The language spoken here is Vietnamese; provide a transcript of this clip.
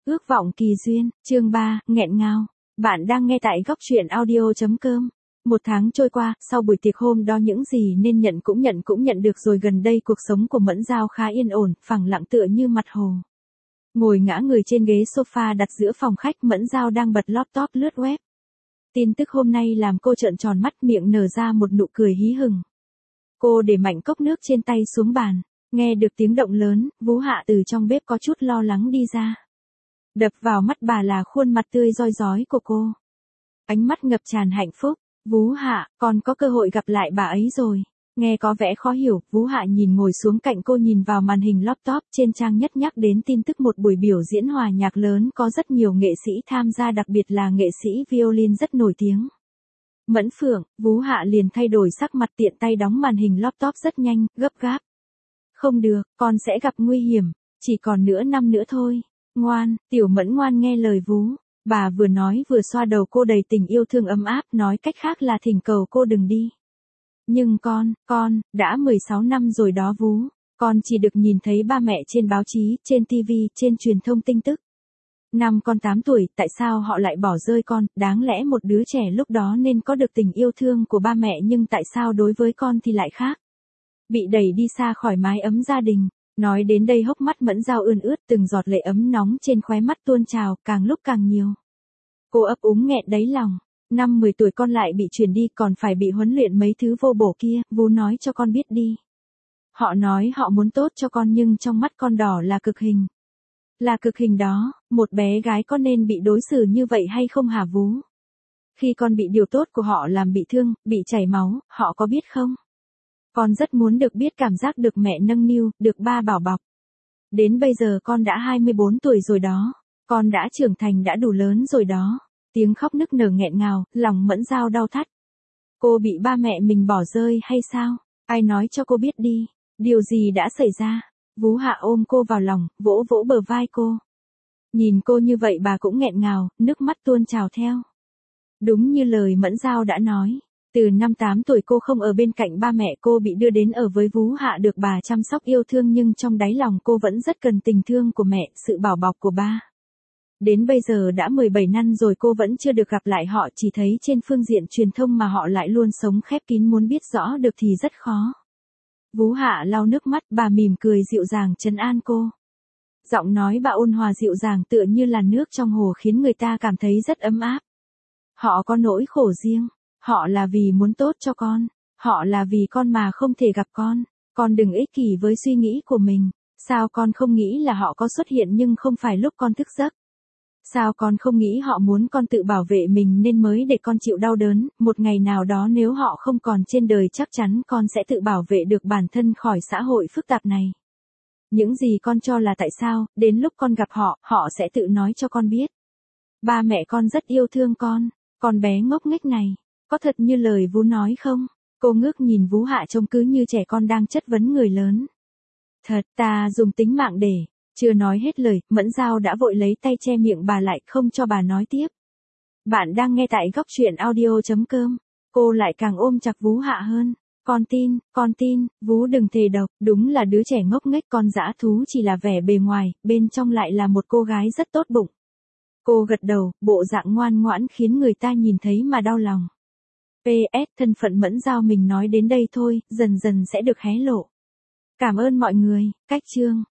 Ước vọng kỳ duyên, chương 3, nghẹn ngào. Bạn đang nghe tại góc truyện audio.com. Một tháng trôi qua, sau buổi tiệc hôm đó những gì nên nhận cũng nhận được rồi. Gần đây cuộc sống của Mẫn Giao khá yên ổn, phẳng lặng tựa như mặt hồ. Ngồi ngã người trên ghế sofa đặt giữa phòng khách, Mẫn Giao đang bật laptop lướt web. Tin tức hôm nay làm cô trợn tròn mắt, miệng nở ra một nụ cười hí hửng. Cô để mạnh cốc nước trên tay xuống bàn, nghe được tiếng động lớn, Vú Hạ từ trong bếp có chút lo lắng đi ra. Đập vào mắt bà là khuôn mặt tươi rói rói của cô. Ánh mắt ngập tràn hạnh phúc. Vú Hạ, con có cơ hội gặp lại bà ấy rồi. Nghe có vẻ khó hiểu, Vú Hạ nhìn ngồi xuống cạnh cô, nhìn vào màn hình laptop, trên trang nhất nhắc đến tin tức một buổi biểu diễn hòa nhạc lớn có rất nhiều nghệ sĩ tham gia, đặc biệt là nghệ sĩ violin rất nổi tiếng. Mẫn Phượng, Vú Hạ liền thay đổi sắc mặt, tiện tay đóng màn hình laptop rất nhanh, gấp gáp. Không được, con sẽ gặp nguy hiểm, chỉ còn nửa năm nữa thôi. Ngoan, Tiểu Mẫn ngoan nghe lời Vú. Bà vừa nói vừa xoa đầu cô đầy tình yêu thương ấm áp, nói cách khác là thỉnh cầu cô đừng đi. Nhưng con, đã 16 năm rồi đó Vú. Con chỉ được nhìn thấy ba mẹ trên báo chí, trên TV, trên truyền thông tin tức. Năm con 8 tuổi, tại sao họ lại bỏ rơi con? Đáng lẽ một đứa trẻ lúc đó nên có được tình yêu thương của ba mẹ, nhưng tại sao đối với con thì lại khác? Bị đẩy đi xa khỏi mái ấm gia đình. Nói đến đây hốc mắt Mẫn Giao ươn ướt, từng giọt lệ ấm nóng trên khóe mắt tuôn trào, càng lúc càng nhiều. Cô ấp úng nghẹn đáy lòng. Năm 10 tuổi con lại bị chuyển đi, còn phải bị huấn luyện mấy thứ vô bổ kia. Vú nói cho con biết đi. Họ nói họ muốn tốt cho con, nhưng trong mắt con đỏ là cực hình. Là cực hình đó, một bé gái có nên bị đối xử như vậy hay không hả Vú? Khi con bị điều tốt của họ làm bị thương, bị chảy máu, họ có biết không? Con rất muốn được biết cảm giác được mẹ nâng niu, được ba bảo bọc. Đến bây giờ con đã 24 tuổi rồi đó. Con đã trưởng thành, đã đủ lớn rồi đó. Tiếng khóc nức nở nghẹn ngào, lòng Mẫn Giao đau thắt. Cô bị ba mẹ mình bỏ rơi hay sao? Ai nói cho cô biết đi. Điều gì đã xảy ra? Vú Hạ ôm cô vào lòng, vỗ vỗ bờ vai cô. Nhìn cô như vậy bà cũng nghẹn ngào, nước mắt tuôn trào theo. Đúng như lời Mẫn Giao đã nói. Từ năm 8 tuổi cô không ở bên cạnh ba mẹ, cô bị đưa đến ở với Vú Hạ được bà chăm sóc yêu thương, nhưng trong đáy lòng cô vẫn rất cần tình thương của mẹ, sự bảo bọc của ba. Đến bây giờ đã 17 năm rồi cô vẫn chưa được gặp lại họ, chỉ thấy trên phương diện truyền thông mà họ lại luôn sống khép kín, muốn biết rõ được thì rất khó. Vú Hạ lau nước mắt, bà mỉm cười dịu dàng trấn an cô. Giọng nói bà ôn hòa dịu dàng tựa như là nước trong hồ, khiến người ta cảm thấy rất ấm áp. Họ có nỗi khổ riêng. Họ là vì muốn tốt cho con. Họ là vì con mà không thể gặp con. Con đừng ích kỷ với suy nghĩ của mình. Sao con không nghĩ là họ có xuất hiện nhưng không phải lúc con thức giấc? Sao con không nghĩ họ muốn con tự bảo vệ mình nên mới để con chịu đau đớn? Một ngày nào đó nếu họ không còn trên đời, chắc chắn con sẽ tự bảo vệ được bản thân khỏi xã hội phức tạp này. Những gì con cho là tại sao, đến lúc con gặp họ, họ sẽ tự nói cho con biết. Ba mẹ con rất yêu thương con bé ngốc nghếch này. Có thật như lời Vú nói không? Cô ngước nhìn Vú Hạ trông cứ như trẻ con đang chất vấn người lớn. Thật, ta dùng tính mạng để. Chưa nói hết lời, Mẫn Giao đã vội lấy tay che miệng bà lại, không cho bà nói tiếp. Bạn đang nghe tại góc truyện audio.com. Cô lại càng ôm chặt Vú Hạ hơn. Con tin, Vú đừng thề độc, đúng là đứa trẻ ngốc nghếch, con dã thú chỉ là vẻ bề ngoài, bên trong lại là một cô gái rất tốt bụng. Cô gật đầu, bộ dạng ngoan ngoãn khiến người ta nhìn thấy mà đau lòng. PS, thân phận Mẫn Giao mình nói đến đây thôi, dần dần sẽ được hé lộ. Cảm ơn mọi người, cách chương.